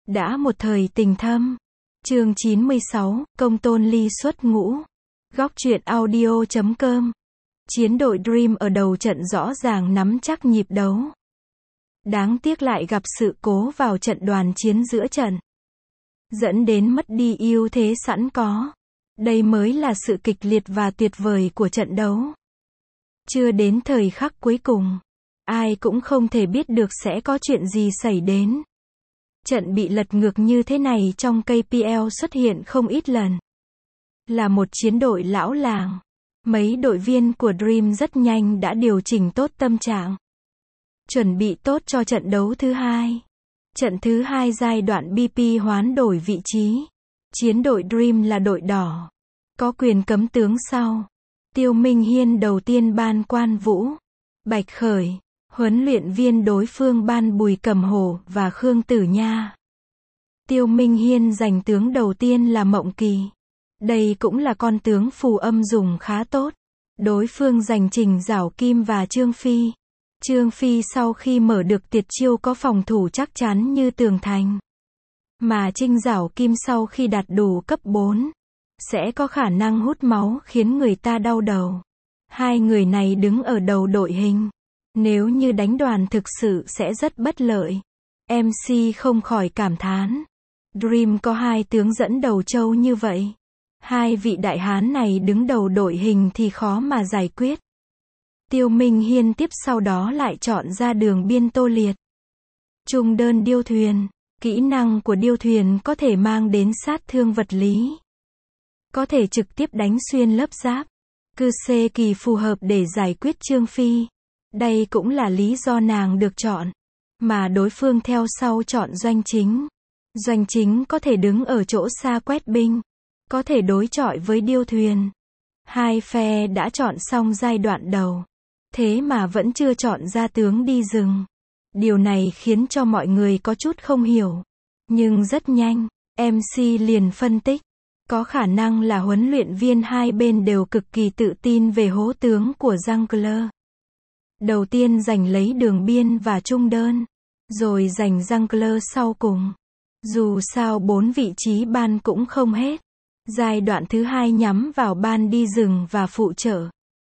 Đã một thời tình thâm. Chương 96, Công Tôn Ly xuất ngũ. Góc truyện audio.com. Chiến đội Dream ở đầu trận rõ ràng nắm chắc nhịp đấu. Đáng tiếc lại gặp sự cố vào trận đoàn chiến giữa trận, dẫn đến mất đi ưu thế sẵn có. Đây mới là sự kịch liệt và tuyệt vời của trận đấu. Chưa đến thời khắc cuối cùng, ai cũng không thể biết được sẽ có chuyện gì xảy đến. Trận bị lật ngược như thế này trong KPL xuất hiện không ít lần. Là một chiến đội lão làng, mấy đội viên của Dream rất nhanh đã điều chỉnh tốt tâm trạng, chuẩn bị tốt cho trận đấu thứ hai. Trận thứ hai giai đoạn BP hoán đổi vị trí. Chiến đội Dream là đội đỏ, có quyền cấm tướng sau. Tiêu Minh Hiên đầu tiên ban Quan Vũ, Bạch Khởi, huấn luyện viên đối phương ban Bùi Cẩm Hổ và Khương Tử Nha. Tiêu Minh Hiên giành tướng đầu tiên là Mộng Kỳ. Đây cũng là con tướng phù âm dùng khá tốt. Đối phương giành Trình Giảo Kim và Trương Phi. Trương Phi sau khi mở được tuyệt chiêu có phòng thủ chắc chắn như tường thành. Mà Trình Giảo Kim sau khi đạt đủ cấp 4, sẽ có khả năng hút máu khiến người ta đau đầu. Hai người này đứng ở đầu đội hình. Nếu như đánh đoàn thực sự sẽ rất bất lợi. MC không khỏi cảm thán. Dream có hai tướng dẫn đầu châu như vậy. Hai vị đại hán này đứng đầu đội hình thì khó mà giải quyết. Tiêu Minh Hiên tiếp sau đó lại chọn ra đường biên Tô Liệt. Trung đơn điêu thuyền. Kỹ năng của điêu thuyền có thể mang đến sát thương vật lý. Có thể trực tiếp đánh xuyên lớp giáp. Cư xê kỳ phù hợp để giải quyết Trương Phi. Đây cũng là lý do nàng được chọn. Mà đối phương theo sau chọn Doanh Chính. Doanh Chính có thể đứng ở chỗ xa quét binh. Có thể đối chọi với điêu thuyền. Hai phe đã chọn xong giai đoạn đầu. Thế mà vẫn chưa chọn ra tướng đi rừng. Điều này khiến cho mọi người có chút không hiểu. Nhưng rất nhanh, MC liền phân tích. Có khả năng là huấn luyện viên hai bên đều cực kỳ tự tin về hố tướng của Jungler. Đầu tiên giành lấy đường biên và trung đơn. Rồi giành Jungler sau cùng. Dù sao 4 vị trí ban cũng không hết. Giai đoạn thứ hai nhắm vào ban đi rừng và phụ trợ.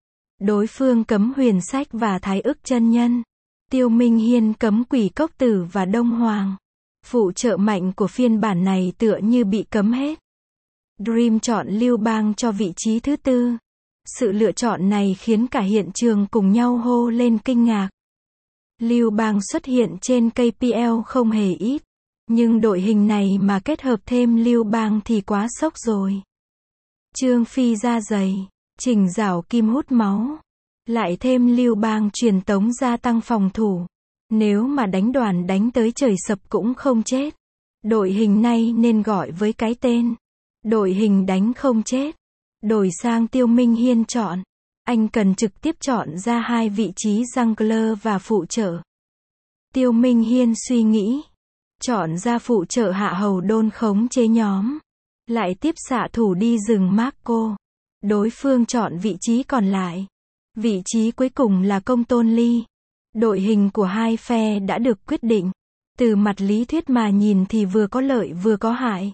Đối phương cấm Huyền Sách và Thái Ức chân nhân. Tiêu Minh Hiên cấm Quỷ Cốc Tử và Đông Hoàng. Phụ trợ mạnh của phiên bản này tựa như bị cấm hết. Dream chọn Lưu Bang cho vị trí thứ tư. Sự lựa chọn này khiến cả hiện trường cùng nhau hô lên kinh ngạc. Lưu Bang xuất hiện trên KPL không hề ít. Nhưng đội hình này mà kết hợp thêm Lưu Bang thì quá sốc rồi. Trương Phi da dày, Trình Giảo Kim hút máu. Lại thêm Lưu Bang truyền tống gia tăng phòng thủ. Nếu mà đánh đoàn đánh tới trời sập cũng không chết. Đội hình này nên gọi với cái tên. Đội hình đánh không chết. Đổi sang Tiêu Minh Hiên chọn. Anh cần trực tiếp chọn ra hai vị trí jungler và phụ trợ. Tiêu Minh Hiên suy nghĩ. Chọn ra phụ trợ Hạ Hầu Đôn khống chế nhóm. Lại tiếp xạ thủ đi rừng Marco. Đối phương chọn vị trí còn lại. Vị trí cuối cùng là Công Tôn Ly. Đội hình của hai phe đã được quyết định. Từ mặt lý thuyết mà nhìn thì vừa có lợi vừa có hại.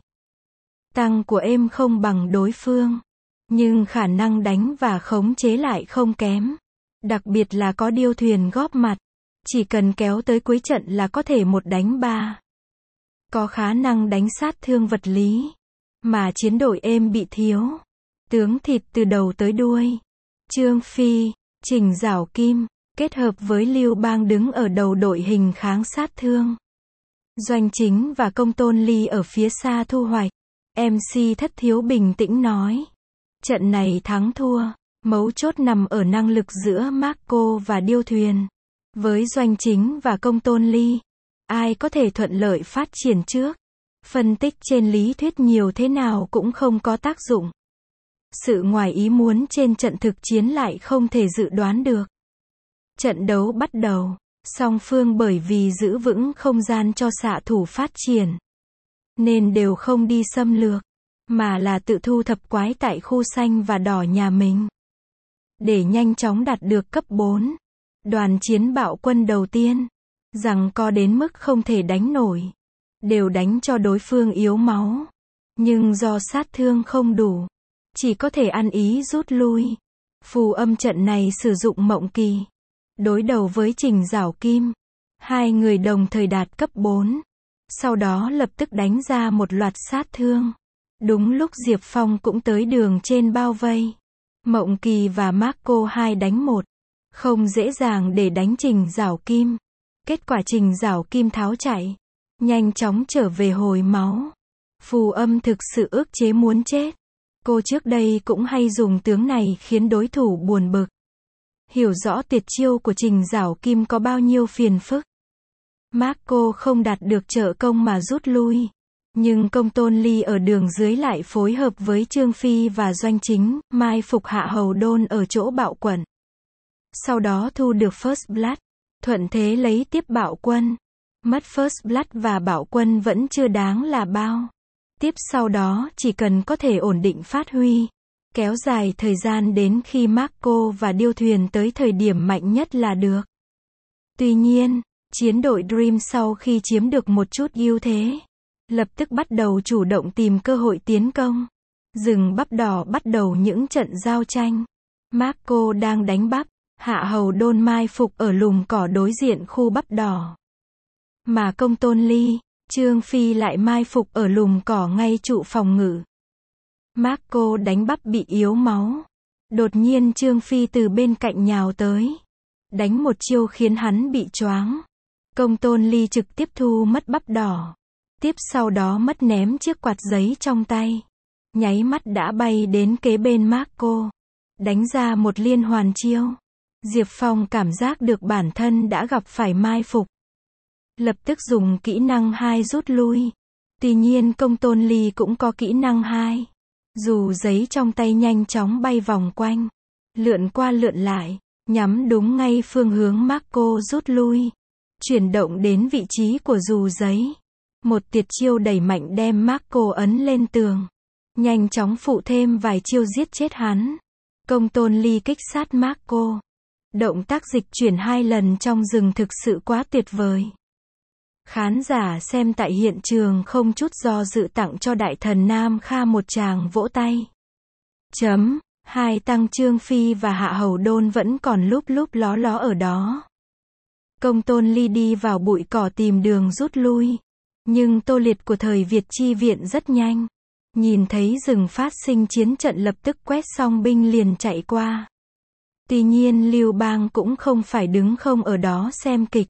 Tăng của em không bằng đối phương. Nhưng khả năng đánh và khống chế lại không kém. Đặc biệt là có điêu thuyền góp mặt. Chỉ cần kéo tới cuối trận là có thể một đánh ba. Có khả năng đánh sát thương vật lý. Mà chiến đội em bị thiếu. Tướng thịt từ đầu tới đuôi. Trương Phi, Trình Giảo Kim, kết hợp với Lưu Bang đứng ở đầu đội hình kháng sát thương. Doanh Chính và Công Tôn Ly ở phía xa thu hoạch. MC Thất Thiếu bình tĩnh nói. Trận này thắng thua, mấu chốt nằm ở năng lực giữa Marco và điêu thuyền. Với Doanh Chính và Công Tôn Ly, ai có thể thuận lợi phát triển trước. Phân tích trên lý thuyết nhiều thế nào cũng không có tác dụng. Sự ngoài ý muốn trên trận thực chiến lại không thể dự đoán được. Trận đấu bắt đầu, song phương bởi vì giữ vững không gian cho xạ thủ phát triển, nên đều không đi xâm lược, mà là tự thu thập quái tại khu xanh và đỏ nhà mình. Để nhanh chóng đạt được cấp 4, đoàn chiến bạo quân đầu tiên, giằng co đến mức không thể đánh nổi. đều đánh cho đối phương yếu máu. Nhưng do sát thương không đủ, chỉ có thể ăn ý rút lui. Phù Âm trận này sử dụng Mộng Kỳ, đối đầu với Trình Giảo Kim. Hai người đồng thời đạt cấp 4. Sau đó lập tức đánh ra một loạt sát thương. Đúng lúc Diệp Phong cũng tới đường trên bao vây. Mộng Kỳ và Marco 2 đánh 1. Không dễ dàng để đánh Trình Giảo Kim. Kết quả Trình Giảo Kim tháo chạy, nhanh chóng trở về hồi máu. Phù Âm thực sự ức chế muốn chết. Cô trước đây cũng hay dùng tướng này khiến đối thủ buồn bực. Hiểu rõ tuyệt chiêu của Trình Giảo Kim có bao nhiêu phiền phức. Marco không đạt được trợ công mà rút lui. Nhưng Công Tôn Ly ở đường dưới lại phối hợp với Trương Phi và Doanh Chính, mai phục Hạ Hầu Đôn ở chỗ Bạo Quận. Sau đó thu được First Blood, thuận thế lấy tiếp Bạo Quân. Mất First Blood và Bạo Quân vẫn chưa đáng là bao. Tiếp sau đó chỉ cần có thể ổn định phát huy, kéo dài thời gian đến khi Marco và Điêu Thuyền tới thời điểm mạnh nhất là được. Tuy nhiên, chiến đội Dream sau khi chiếm được một chút ưu thế, lập tức bắt đầu chủ động tìm cơ hội tiến công. Rừng bắp đỏ bắt đầu những trận giao tranh. Marco đang đánh bắp, Hạ Hầu Đôn mai phục ở lùm cỏ đối diện khu bắp đỏ. Mà Công Tôn Ly, Trương Phi lại mai phục ở lùm cỏ ngay trụ phòng ngự. Marco đánh bắp bị yếu máu. Đột nhiên Trương Phi từ bên cạnh nhào tới, đánh một chiêu khiến hắn bị choáng. Công Tôn Ly trực tiếp thu mất bắp đỏ. Tiếp sau đó mất ném chiếc quạt giấy trong tay. Nháy mắt đã bay đến kế bên Marco, đánh ra một liên hoàn chiêu. Diệp Phong cảm giác được bản thân đã gặp phải mai phục, lập tức dùng kỹ năng 2 rút lui. Tuy nhiên Công Tôn Ly cũng có kỹ năng 2. Dù giấy trong tay nhanh chóng bay vòng quanh, lượn qua lượn lại, nhắm đúng ngay phương hướng Marco rút lui. Chuyển động đến vị trí của dù giấy. Một tuyệt chiêu đẩy mạnh đem Marco ấn lên tường. Nhanh chóng phụ thêm vài chiêu giết chết hắn. Công Tôn Ly kích sát Marco. Động tác dịch chuyển 2 lần trong rừng thực sự quá tuyệt vời. Khán giả xem tại hiện trường không chút do dự tặng cho đại thần Nam Kha một tràng vỗ tay. Hai tăng Trương Phi và Hạ Hầu Đôn vẫn còn lúp ló ló ở đó. Công Tôn Ly đi vào bụi cỏ tìm đường rút lui. Nhưng Tô Liệt của thời Việt chi viện rất nhanh. Nhìn thấy rừng phát sinh chiến trận lập tức quét xong binh liền chạy qua. Tuy nhiên Lưu Bang cũng không phải đứng không ở đó xem kịch,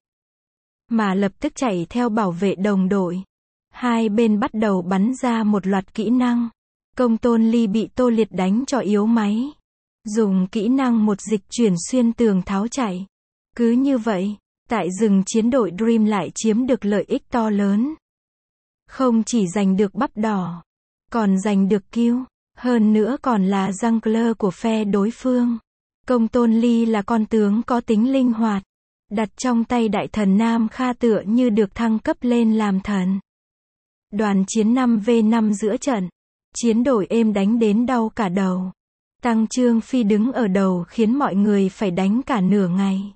mà lập tức chạy theo bảo vệ đồng đội. Hai bên bắt đầu bắn ra một loạt kỹ năng. Công Tôn Ly bị Tô Liệt đánh cho yếu máy. Dùng kỹ năng một dịch chuyển xuyên tường tháo chạy. Cứ như vậy, tại rừng chiến đội Dream lại chiếm được lợi ích to lớn. Không chỉ giành được bắp đỏ, còn giành được kill, hơn nữa còn là jungler của phe đối phương. Công Tôn Ly là con tướng có tính linh hoạt, đặt trong tay đại thần Nam Kha tựa như được thăng cấp lên làm thần. Đoàn chiến 5v5 giữa trận, chiến đội êm đánh đến đau cả đầu. Tăng Trương Phi đứng ở đầu khiến mọi người phải đánh cả nửa ngày.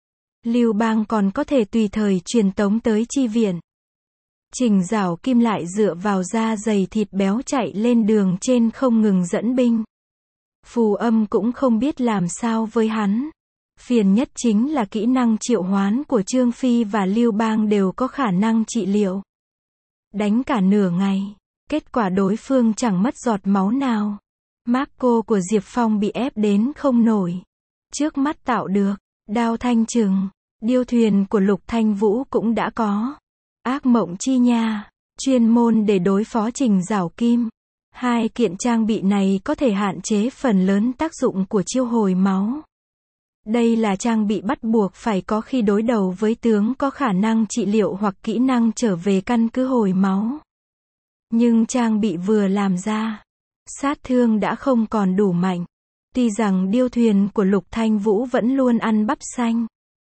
Lưu Bang còn có thể tùy thời truyền tống tới chi viện. Trình Giảo Kim lại dựa vào da dày thịt béo chạy lên đường trên không ngừng dẫn binh. Phù Âm cũng không biết làm sao với hắn. Phiền nhất chính là kỹ năng triệu hoán của Trương Phi và Lưu Bang đều có khả năng trị liệu. Đánh cả nửa ngày, kết quả đối phương chẳng mất giọt máu nào. Marco của Diệp Phong bị ép đến không nổi. Trước mắt tạo được, Đao Thanh Trừng, Điêu Thuyền của Lục Thanh Vũ cũng đã có. Ác Mộng Chi Nha, chuyên môn để đối phó Trình Giảo Kim. Hai kiện trang bị này có thể hạn chế phần lớn tác dụng của chiêu hồi máu. Đây là trang bị bắt buộc phải có khi đối đầu với tướng có khả năng trị liệu hoặc kỹ năng trở về căn cứ hồi máu. Nhưng trang bị vừa làm ra, sát thương đã không còn đủ mạnh. Tuy rằng Điêu Thuyền của Lục Thanh Vũ vẫn luôn ăn bắp xanh.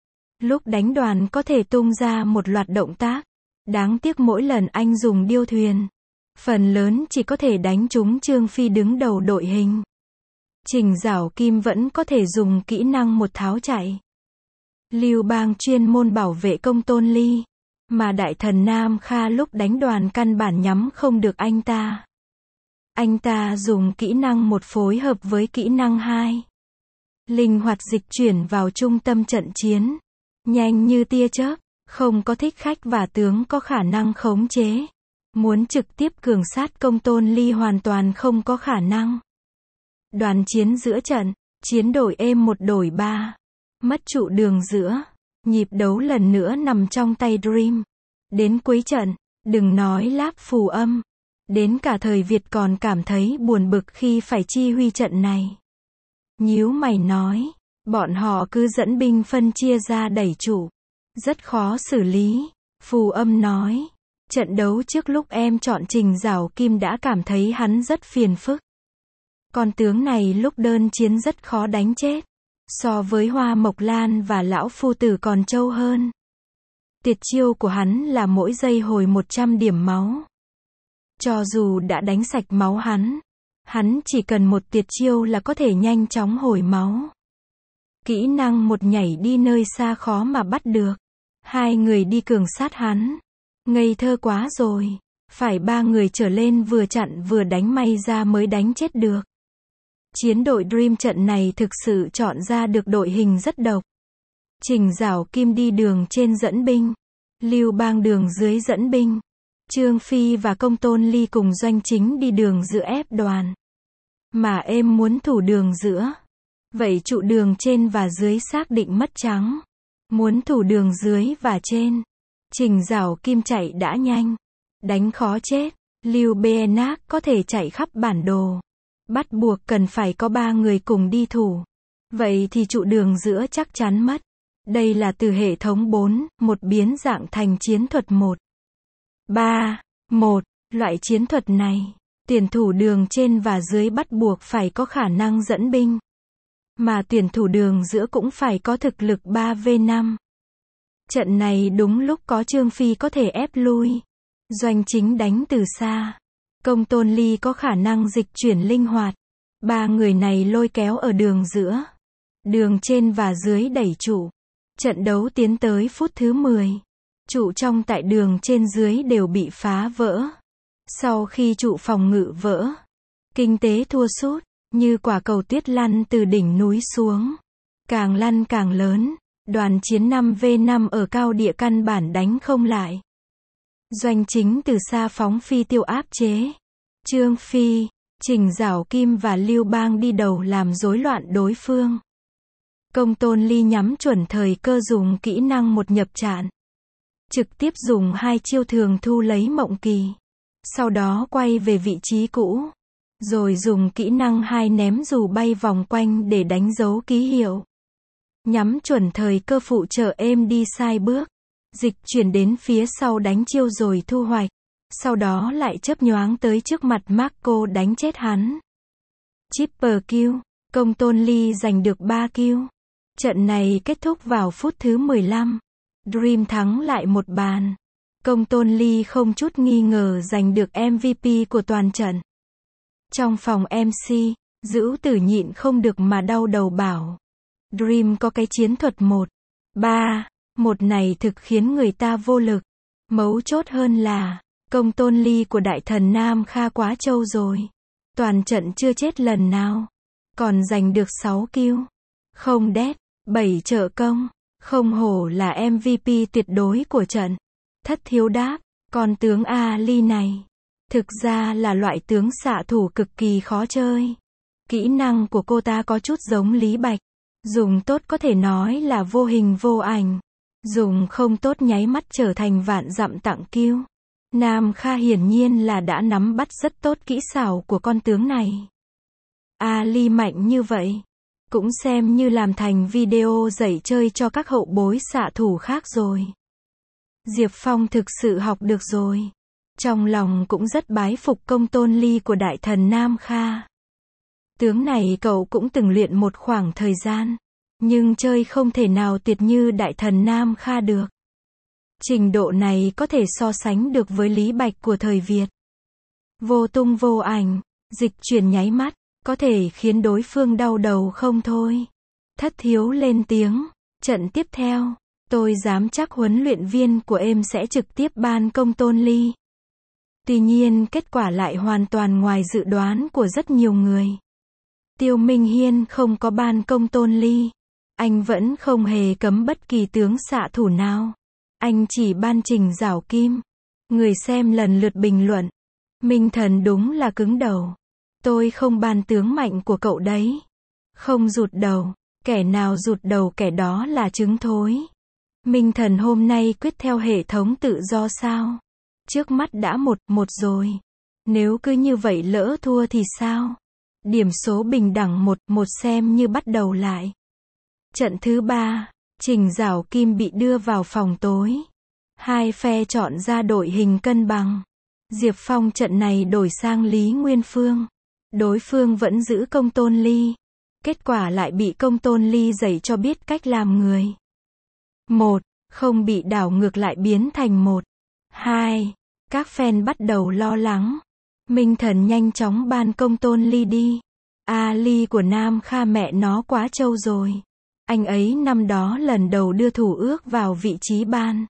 Lúc đánh đoàn có thể tung ra một loạt động tác. Đáng tiếc mỗi lần anh dùng Điêu Thuyền, phần lớn chỉ có thể đánh trúng Trương Phi đứng đầu đội hình. Trình Giảo Kim vẫn có thể dùng kỹ năng một tháo chạy. Lưu Bang chuyên môn bảo vệ Công Tôn Ly. Mà đại thần Nam Kha lúc đánh đoàn căn bản nhắm không được anh ta. Anh ta dùng kỹ năng 1 phối hợp với kỹ năng 2. Linh hoạt dịch chuyển vào trung tâm trận chiến. Nhanh như tia chớp, không có thích khách và tướng có khả năng khống chế. Muốn trực tiếp cường sát Công Tôn Ly hoàn toàn không có khả năng. Đoàn chiến giữa trận, chiến đổi êm 1 đổi 3. Mất trụ đường giữa. Nhịp đấu lần nữa nằm trong tay Dream. Đến cuối trận, đừng nói láp phù âm. Đến cả thời Việt còn cảm thấy buồn bực khi phải chi huy trận này. Nhíu mày nói, bọn họ cứ dẫn binh phân chia ra đẩy trụ. Rất khó xử lý. Phù âm nói, trận đấu trước lúc em chọn Trình Giảo Kim đã cảm thấy hắn rất phiền phức. Con tướng này lúc đơn chiến rất khó đánh chết. So với Hoa Mộc Lan và Lão Phu Tử còn trâu hơn. Tuyệt chiêu của hắn là mỗi giây hồi 100 điểm máu. Cho dù đã đánh sạch máu hắn chỉ cần một tuyệt chiêu là có thể nhanh chóng hồi máu. Kỹ năng 1 nhảy đi nơi xa khó mà bắt được. 2 người đi cường sát hắn. Ngây thơ quá rồi. Phải 3 người trở lên vừa chặn vừa đánh may ra mới đánh chết được. Chiến đội Dream trận này thực sự chọn ra được đội hình rất độc. Trình Giảo Kim đi đường trên dẫn binh. Lưu Bang đường dưới dẫn binh. Trương Phi và Công Tôn Ly cùng Doanh Chính đi đường giữa ép đoàn. Mà em muốn thủ đường giữa. Vậy trụ đường trên và dưới xác định mất trắng. Muốn thủ đường dưới và trên. Trình Giảo Kim chạy đã nhanh. Đánh khó chết. Lưu Benak có thể chạy khắp bản đồ. Bắt buộc cần phải có 3 người cùng đi thủ. Vậy thì trụ đường giữa chắc chắn mất. Đây là từ hệ thống 4-1 biến dạng thành chiến thuật 1-3-1. Loại chiến thuật này, tuyển thủ đường trên và dưới bắt buộc phải có khả năng dẫn binh. Mà tuyển thủ đường giữa cũng phải có thực lực 3v5. Trận này đúng lúc có Trương Phi có thể ép lui. Doanh Chính đánh từ xa. Công Tôn Ly có khả năng dịch chuyển linh hoạt. 3 người này lôi kéo ở đường giữa. Đường trên và dưới đẩy trụ. Trận đấu tiến tới phút thứ 10. Trụ trong tại đường trên dưới đều bị phá vỡ. Sau khi trụ phòng ngự vỡ, kinh tế thua sút, như quả cầu tuyết lăn từ đỉnh núi xuống. Càng lăn càng lớn, đoàn chiến 5v5 ở cao địa căn bản đánh không lại. Doanh Chính từ xa phóng phi tiêu áp chế. Trương Phi, Trình Giảo Kim và Lưu Bang đi đầu làm rối loạn đối phương. Công Tôn Ly nhắm chuẩn thời cơ dùng kỹ năng 1 nhập trạn. Trực tiếp dùng 2 chiêu thường thu lấy mộng kỳ. Sau đó quay về vị trí cũ. Rồi dùng kỹ năng 2 ném dù bay vòng quanh để đánh dấu ký hiệu. Nhắm chuẩn thời cơ phụ trợ êm đi sai bước. Dịch chuyển đến phía sau đánh chiêu rồi thu hoạch. Sau đó lại chớp nhoáng tới trước mặt Marco đánh chết hắn. Triple kill. Công Tôn Ly giành được 3 kill. Trận này kết thúc vào phút thứ 15. Dream thắng lại 1 bàn. Công Tôn Ly không chút nghi ngờ giành được MVP của toàn trận. Trong phòng MC, Dữu Tử nhịn không được mà đau đầu bảo. Dream có cái chiến thuật 1-3-1 này thực khiến người ta vô lực. Mấu chốt hơn là, Công Tôn Ly của đại thần Nam Kha quá trâu rồi. Toàn trận chưa chết lần nào. Còn giành được 6 kill. Không đét, 7 trợ công. Không hổ là MVP tuyệt đối của trận. Thất Thiếu đáp, con tướng Ali này. Thực ra là loại tướng xạ thủ cực kỳ khó chơi. Kỹ năng của cô ta có chút giống Lý Bạch. Dùng tốt có thể nói là vô hình vô ảnh. Dùng không tốt nháy mắt trở thành vạn dặm tặng kill. Nam Kha hiển nhiên là đã nắm bắt rất tốt kỹ xảo của con tướng này. Ali mạnh như vậy. Cũng xem như làm thành video dạy chơi cho các hậu bối xạ thủ khác rồi. Diệp Phong thực sự học được rồi. Trong lòng cũng rất bái phục Công Tôn Ly của đại thần Nam Kha. Tướng này cậu cũng từng luyện một khoảng thời gian. Nhưng chơi không thể nào tuyệt như đại thần Nam Kha được. Trình độ này có thể so sánh được với Lý Bạch của thời Việt. Vô tung vô ảnh, dịch chuyển nháy mắt, có thể khiến đối phương đau đầu không thôi. Thất Thiếu lên tiếng, trận tiếp theo, Tôi dám chắc huấn luyện viên của em sẽ trực tiếp ban công tôn ly. Tuy nhiên kết quả lại hoàn toàn ngoài dự đoán của rất nhiều người. Tiêu Minh Hiên không có ban công tôn ly. Anh vẫn không hề cấm bất kỳ tướng xạ thủ nào. Anh chỉ ban Trình Giảo Kim. Người xem lần lượt bình luận. Minh Thần đúng là cứng đầu. Tôi không ban tướng mạnh của cậu đấy. Không rụt đầu. Kẻ nào rụt đầu kẻ đó là trứng thối. Minh Thần hôm nay quyết theo hệ thống tự do sao? Trước mắt đã 1-1 rồi. Nếu cứ như vậy lỡ thua thì sao? Điểm số bình đẳng 1-1 xem như bắt đầu lại. Trận thứ 3, Trình Giảo Kim bị đưa vào phòng tối. Hai phe chọn ra đội hình cân bằng. Diệp Phong trận này đổi sang Lý Nguyên Phương. Đối phương vẫn giữ công tôn ly. Kết quả lại bị công tôn ly dạy cho biết cách làm người. 1. Không bị đảo ngược lại biến thành 1. 2. Các fan bắt đầu lo lắng. Minh Thần nhanh chóng ban công tôn ly đi. Ly của Nam Kha mẹ nó quá trâu rồi. Anh ấy năm đó lần đầu đưa thủ ước vào vị trí ban.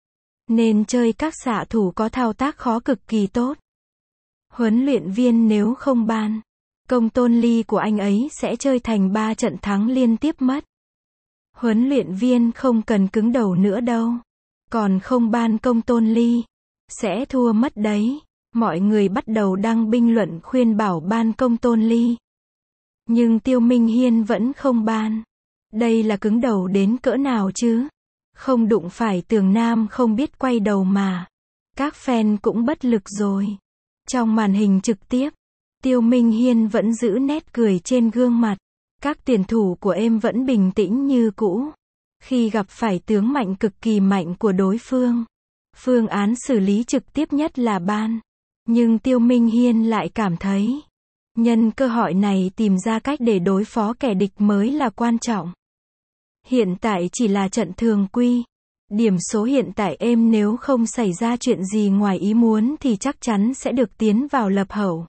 Nên chơi các xạ thủ có thao tác khó cực kỳ tốt. Huấn luyện viên nếu không ban công tôn ly của anh ấy sẽ chơi thành 3 trận thắng liên tiếp mất. Huấn luyện viên không cần cứng đầu nữa đâu. Còn không ban công tôn ly, sẽ thua mất đấy. Mọi người bắt đầu đăng bình luận khuyên bảo ban công tôn ly. Nhưng Tiêu Minh Hiên vẫn không ban. Đây là cứng đầu đến cỡ nào chứ? Không đụng phải tường nam không biết quay đầu mà. Các fan cũng bất lực rồi. Trong màn hình trực tiếp, Tiêu Minh Hiên vẫn giữ nét cười trên gương mặt. Các tuyển thủ của em vẫn bình tĩnh như cũ. Khi gặp phải tướng mạnh cực kỳ mạnh của đối phương, phương án xử lý trực tiếp nhất là ban. Nhưng Tiêu Minh Hiên lại cảm thấy, nhân cơ hội này tìm ra cách để đối phó kẻ địch mới là quan trọng. Hiện tại chỉ là trận thường quy. Điểm số hiện tại em nếu không xảy ra chuyện gì ngoài ý muốn thì chắc chắn sẽ được tiến vào lập hậu.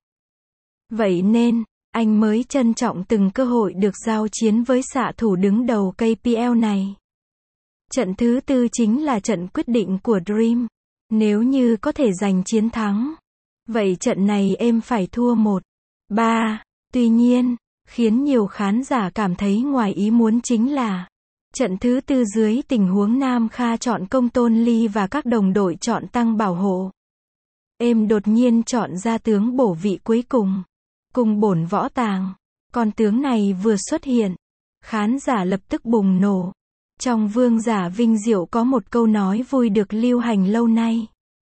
Vậy nên, anh mới trân trọng từng cơ hội được giao chiến với xạ thủ đứng đầu KPL này. Trận thứ 4 chính là trận quyết định của Dream. Nếu như có thể giành chiến thắng, vậy trận này em phải thua 1-3. Tuy nhiên, khiến nhiều khán giả cảm thấy ngoài ý muốn chính là trận thứ 4 dưới tình huống Nam Kha chọn công tôn ly và các đồng đội chọn tăng bảo hộ. Em đột nhiên chọn ra tướng bổ vị cuối cùng. Cùng bổn võ tàng. Con tướng này vừa xuất hiện, khán giả lập tức bùng nổ. Trong Vương giả vinh diệu có một câu nói vui được lưu hành lâu nay.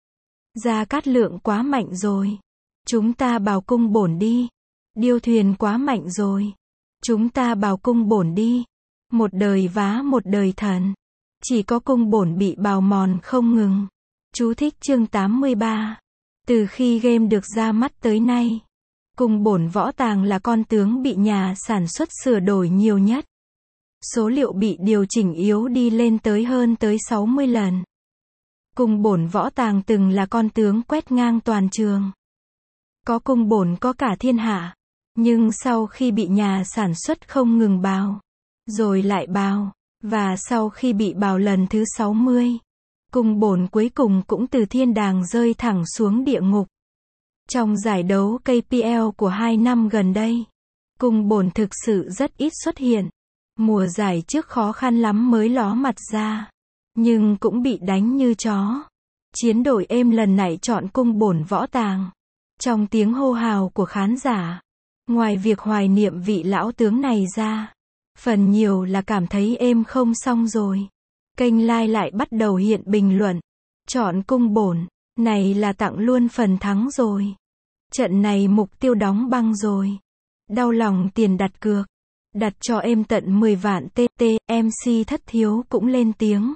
Gia Cát Lượng quá mạnh rồi. Chúng ta bào cung bổn đi. Điêu Thuyền quá mạnh rồi. Chúng ta bào cung bổn đi. Một đời vá một đời thần. Chỉ có cung bổn bị bào mòn không ngừng. Chú thích chương 83. Từ khi game được ra mắt tới nay, cung bổn võ tàng là con tướng bị nhà sản xuất sửa đổi nhiều nhất. Số liệu bị điều chỉnh yếu đi lên hơn tới 60 lần. Cung bổn võ tàng từng là con tướng quét ngang toàn trường. Có cung bổn có cả thiên hạ. Nhưng sau khi bị nhà sản xuất không ngừng bào, rồi lại bào, và sau khi bị bào lần thứ 60, cung bổn cuối cùng cũng từ thiên đàng rơi thẳng xuống địa ngục. Trong giải đấu KPL của 2 năm gần đây, cung bổn thực sự rất ít xuất hiện. Mùa giải trước khó khăn lắm mới ló mặt ra, nhưng cũng bị đánh như chó. Chiến đội em lần này chọn cung bổn võ tàng. Trong tiếng hô hào của khán giả, ngoài việc hoài niệm vị lão tướng này ra, phần nhiều là cảm thấy em không xong rồi. Kênh Like lại bắt đầu hiện bình luận. Chọn cung bổn, này là tặng luôn phần thắng rồi. Trận này mục tiêu đóng băng rồi. Đau lòng tiền đặt cược. Đặt cho em tận 10 vạn TT, MC Thất Thiếu cũng lên tiếng.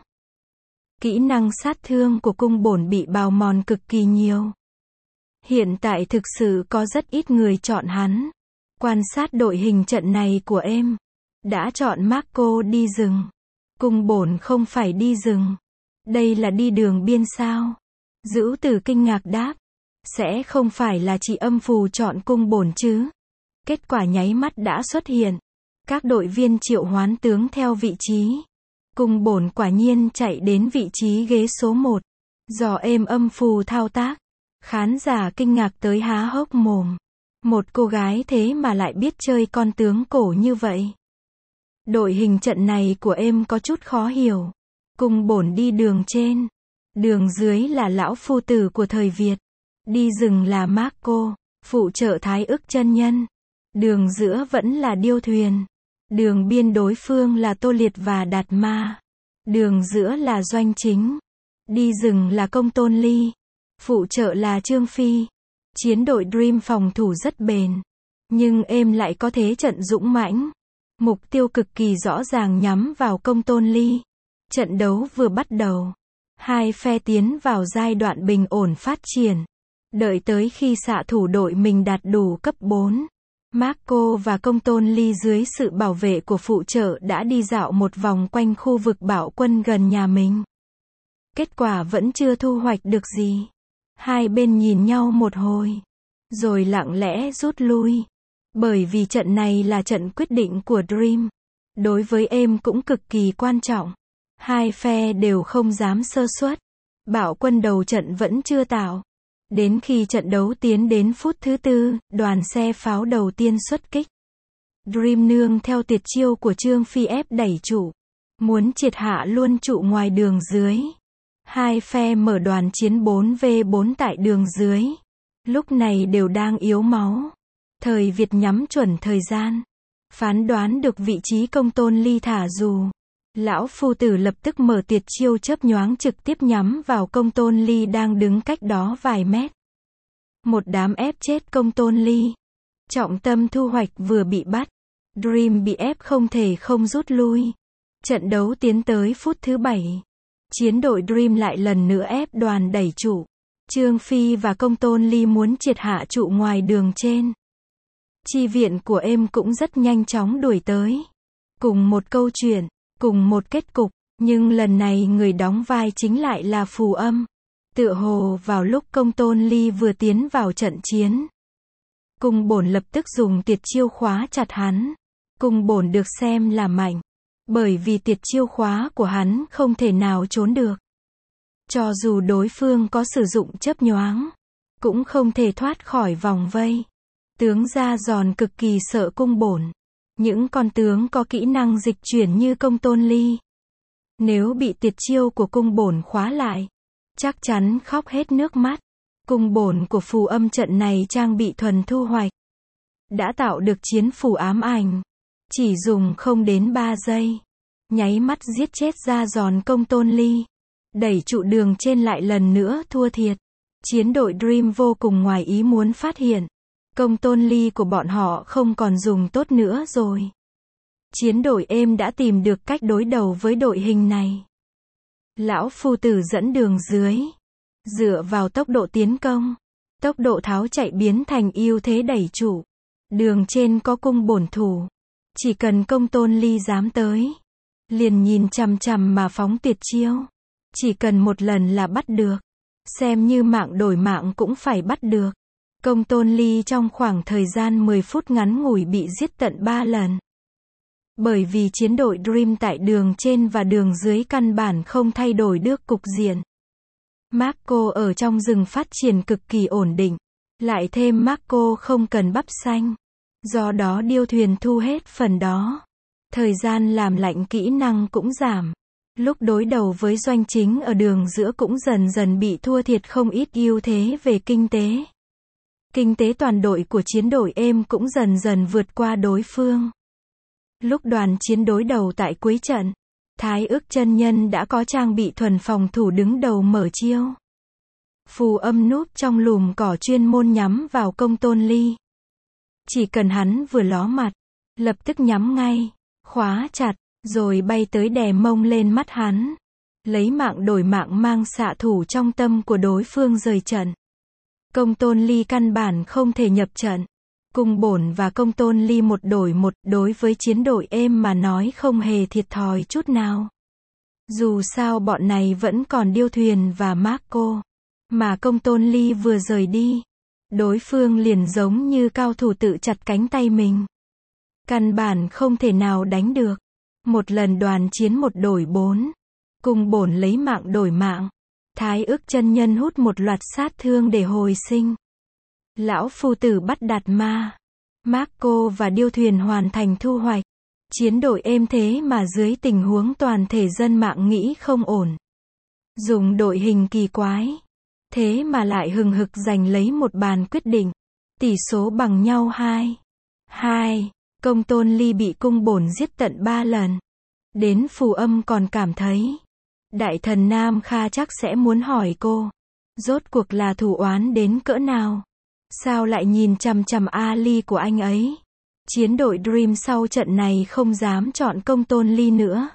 Kỹ năng sát thương của cung bổn bị bào mòn cực kỳ nhiều. Hiện tại thực sự có rất ít người chọn hắn. Quan sát đội hình trận này của em. Đã chọn Marco đi rừng. Cung bổn không phải đi rừng. Đây là đi đường biên sao? Dữu Tử kinh ngạc đáp. Sẽ không phải là chị âm phù chọn cung bổn chứ? Kết quả nháy mắt đã xuất hiện. Các đội viên triệu hoán tướng theo vị trí. Cung bổn quả nhiên chạy đến vị trí ghế số 1. Dò êm âm phù thao tác. Khán giả kinh ngạc tới há hốc mồm. Một cô gái thế mà lại biết chơi con tướng cổ như vậy. Đội hình trận này của em có chút khó hiểu. Cung bổn đi đường trên. Đường dưới là lão phu tử của thời Việt. Đi rừng là Marco, phụ trợ Thái Ức chân nhân. Đường giữa vẫn là Điêu Thuyền. Đường biên đối phương là Tô Liệt và Đạt Ma. Đường giữa là Doanh Chính. Đi rừng là Công Tôn Ly. Phụ trợ là Trương Phi. Chiến đội Dream phòng thủ rất bền. Nhưng em lại có thế trận dũng mãnh. Mục tiêu cực kỳ rõ ràng nhắm vào Công Tôn Ly. Trận đấu vừa bắt đầu. Hai phe tiến vào giai đoạn bình ổn phát triển. Đợi tới khi xạ thủ đội mình đạt đủ cấp 4. Marco và Công Tôn Ly dưới sự bảo vệ của phụ trợ đã đi dạo một vòng quanh khu vực bạo quân gần nhà mình. Kết quả vẫn chưa thu hoạch được gì. Hai bên nhìn nhau một hồi. Rồi lặng lẽ rút lui. Bởi vì trận này là trận quyết định của Dream. Đối với em cũng cực kỳ quan trọng. Hai phe đều không dám sơ suất. Bạo quân đầu trận vẫn chưa tạo. Đến khi trận đấu tiến đến phút thứ 4, đoàn xe pháo đầu tiên xuất kích. Dream nương theo tuyệt chiêu của Trương Phi ép đẩy trụ. Muốn triệt hạ luôn trụ ngoài đường dưới. Hai phe mở đoàn chiến 4v4 tại đường dưới. Lúc này đều đang yếu máu. Thời Việt nhắm chuẩn thời gian. Phán đoán được vị trí Công Tôn Ly thả dù. Lão phu tử lập tức mở tuyệt chiêu chớp nhoáng trực tiếp nhắm vào Công Tôn Ly đang đứng cách đó vài mét. Một đám ép chết Công Tôn Ly. Trọng tâm thu hoạch vừa bị bắt. Dream bị ép không thể không rút lui. Trận đấu tiến tới phút thứ 7. Chiến đội Dream lại lần nữa ép đoàn đẩy trụ. Trương Phi và Công Tôn Ly muốn triệt hạ trụ ngoài đường trên. Chi viện của em cũng rất nhanh chóng đuổi tới. Cùng một câu chuyện, cùng một kết cục, nhưng lần này người đóng vai chính lại là Phù Âm. Tựa hồ vào lúc Công Tôn Ly vừa tiến vào trận chiến. Cung bổn lập tức dùng tuyệt chiêu khóa chặt hắn. Cung bổn được xem là mạnh. Bởi vì tuyệt chiêu khóa của hắn không thể nào trốn được. Cho dù đối phương có sử dụng chớp nhoáng, cũng không thể thoát khỏi vòng vây. Tướng da giòn cực kỳ sợ cung bổn. Những con tướng có kỹ năng dịch chuyển như Công Tôn Ly. Nếu bị tuyệt chiêu của cung bổn khóa lại, chắc chắn khóc hết nước mắt. Cung bổn của Phù Âm trận này trang bị thuần thu hoạch. Đã tạo được chiến phủ ám ảnh. Chỉ dùng không đến 3 giây. Nháy mắt giết chết da giòn Công Tôn Ly. Đẩy trụ đường trên lại lần nữa thua thiệt. Chiến đội Dream vô cùng ngoài ý muốn phát hiện. Công Tôn Ly của bọn họ không còn dùng tốt nữa rồi. Chiến đội em đã tìm được cách đối đầu với đội hình này. Lão phu tử dẫn đường dưới. Dựa vào tốc độ tiến công. Tốc độ tháo chạy biến thành ưu thế đẩy trụ. Đường trên có cung bổn thủ. Chỉ cần Công Tôn Ly dám tới. Liền nhìn chằm chằm mà phóng tuyệt chiêu. Chỉ cần một lần là bắt được. Xem như mạng đổi mạng cũng phải bắt được. Công Tôn Ly trong khoảng thời gian 10 phút ngắn ngủi bị giết tận 3 lần. Bởi vì chiến đội Dream tại đường trên và đường dưới căn bản không thay đổi được cục diện. Marco ở trong rừng phát triển cực kỳ ổn định. Lại thêm Marco không cần bắp xanh. Do đó Điêu Thuyền thu hết phần đó. Thời gian làm lạnh kỹ năng cũng giảm. Lúc đối đầu với Doanh Chính ở đường giữa cũng dần dần bị thua thiệt không ít ưu thế về kinh tế. Kinh tế toàn đội của chiến đội em cũng dần dần vượt qua đối phương. Lúc đoàn chiến đối đầu tại cuối trận, Thái Ức chân nhân đã có trang bị thuần phòng thủ đứng đầu mở chiêu. Phù Âm núp trong lùm cỏ chuyên môn nhắm vào Công Tôn Ly. Chỉ cần hắn vừa ló mặt, lập tức nhắm ngay, khóa chặt, rồi bay tới đè mông lên mắt hắn. Lấy mạng đổi mạng mang xạ thủ trong tâm của đối phương rời trận. Công Tôn Ly căn bản không thể nhập trận. Cung bổn và Công Tôn Ly một đổi một đối với chiến đội em mà nói không hề thiệt thòi chút nào. Dù sao bọn này vẫn còn Điêu Thuyền và Marco. Mà Công Tôn Ly vừa rời đi. Đối phương liền giống như cao thủ tự chặt cánh tay mình. Căn bản không thể nào đánh được. Một lần đoàn chiến một đổi bốn. Cung bổn lấy mạng đổi mạng. Thái ức chân nhân hút một loạt sát thương để hồi sinh. Lão phu tử bắt đạt ma. Marco và điêu thuyền hoàn thành thu hoạch. Chiến đội êm thế mà dưới tình huống toàn thể dân mạng nghĩ không ổn. Dùng đội hình kỳ quái. Thế mà lại hừng hực giành lấy một bàn quyết định. Tỷ số bằng nhau 2-2. Công Tôn Ly bị cung bổn giết tận 3 lần. Đến Phù Âm còn cảm thấy. Đại thần Nam Kha chắc sẽ muốn hỏi cô. Rốt cuộc là thù oán đến cỡ nào? Sao lại nhìn chằm chằm Ali của anh ấy? Chiến đội Dream sau trận này không dám chọn Công Tôn Ly nữa.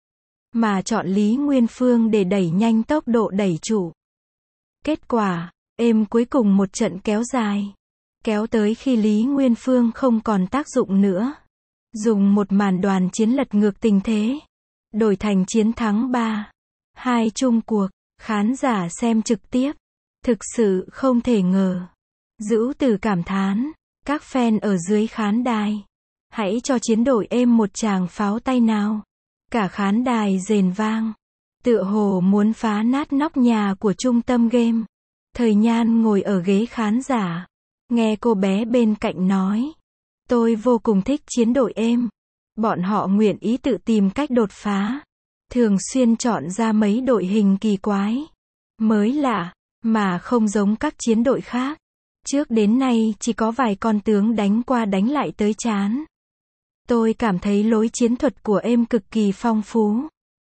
Mà chọn Lý Nguyên Phương để đẩy nhanh tốc độ đẩy chủ. Kết quả, êm cuối cùng một trận kéo dài. Kéo tới khi Lý Nguyên Phương không còn tác dụng nữa. Dùng một màn đoàn chiến lật ngược tình thế. Đổi thành chiến thắng 3-2 chung cuộc. Khán giả xem trực tiếp. Thực sự không thể ngờ. Dữu Từ cảm thán. Các fan ở dưới khán đài. Hãy cho chiến đội êm một tràng pháo tay nào. Cả khán đài rền vang. Tựa hồ muốn phá nát nóc nhà của trung tâm game. Thời Nhan ngồi ở ghế khán giả. Nghe cô bé bên cạnh nói. Tôi vô cùng thích chiến đội êm. Bọn họ nguyện ý tự tìm cách đột phá. Thường xuyên chọn ra mấy đội hình kỳ quái. Mới lạ, mà không giống các chiến đội khác. Trước đến nay chỉ có vài con tướng đánh qua đánh lại tới chán. Tôi cảm thấy lối chiến thuật của êm cực kỳ phong phú.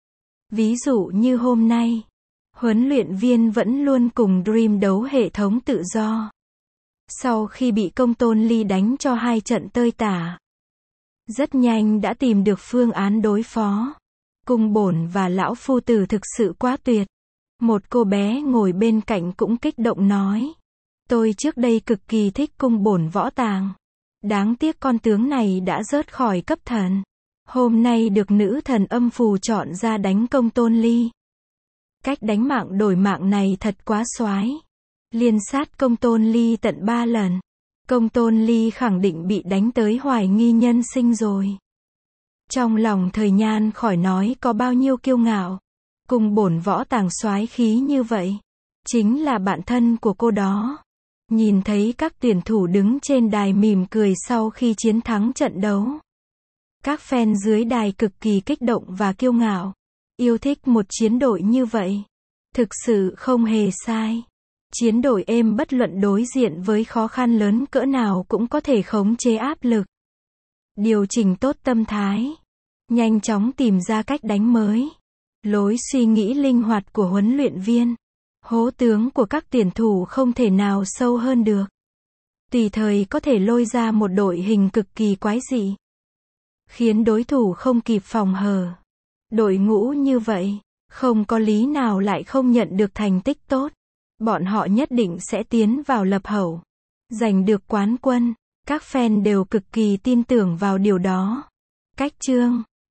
Ví dụ như hôm nay, huấn luyện viên vẫn luôn cùng Dream đấu hệ thống tự do. Sau khi bị Công Tôn Ly đánh cho 2 trận tơi tả, rất nhanh đã tìm được phương án đối phó. Cung bổn và lão phu tử thực sự quá tuyệt. Một cô bé ngồi bên cạnh cũng kích động nói. Tôi trước đây cực kỳ thích cung bổn võ tàng. Đáng tiếc con tướng này đã rớt khỏi cấp thần. Hôm nay được nữ thần âm phù chọn ra đánh Công Tôn Ly. Cách đánh mạng đổi mạng này thật quá xoái. Liên sát Công Tôn Ly tận 3 lần. Công Tôn Ly khẳng định bị đánh tới hoài nghi nhân sinh rồi. Trong lòng Thời Nhan khỏi nói có bao nhiêu kiêu ngạo. Cung bổn võ tàng soái khí như vậy. Chính là bạn thân của cô đó. Nhìn thấy các tuyển thủ đứng trên đài mỉm cười sau khi chiến thắng trận đấu. Các fan dưới đài cực kỳ kích động và kiêu ngạo. Yêu thích một chiến đội như vậy. Thực sự không hề sai. Chiến đội êm bất luận đối diện với khó khăn lớn cỡ nào cũng có thể khống chế áp lực. Điều chỉnh tốt tâm thái. Nhanh chóng tìm ra cách đánh mới. Lối suy nghĩ linh hoạt của huấn luyện viên. Hố tướng của các tuyển thủ không thể nào sâu hơn được. Tùy thời có thể lôi ra một đội hình cực kỳ quái dị. Khiến đối thủ không kịp phòng hờ. Đội ngũ như vậy, không có lý nào lại không nhận được thành tích tốt. Bọn họ nhất định sẽ tiến vào lập hậu. Giành được quán quân. Các fan đều cực kỳ tin tưởng vào điều đó. Cách chương